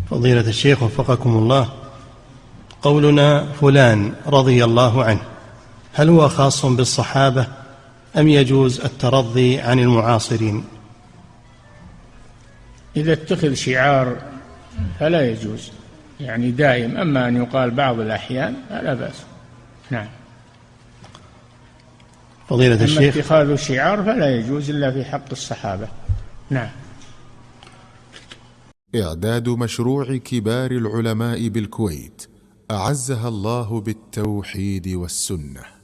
فضيلة الشيخ وفقكم الله، قولنا فلان رضي الله عنه هل هو خاص بالصحابة أم يجوز الترضي عن المعاصرين؟ إذا اتخذ شعار فلا يجوز، يعني دائم. أما أن يقال بعض الأحيان فلا بأس. نعم. فضيلة الشيخ، أما اتخاذ شعار فلا يجوز إلا في حق الصحابة. نعم. إعداد مشروع كبار العلماء بالكويت أعزها الله بالتوحيد والسنة.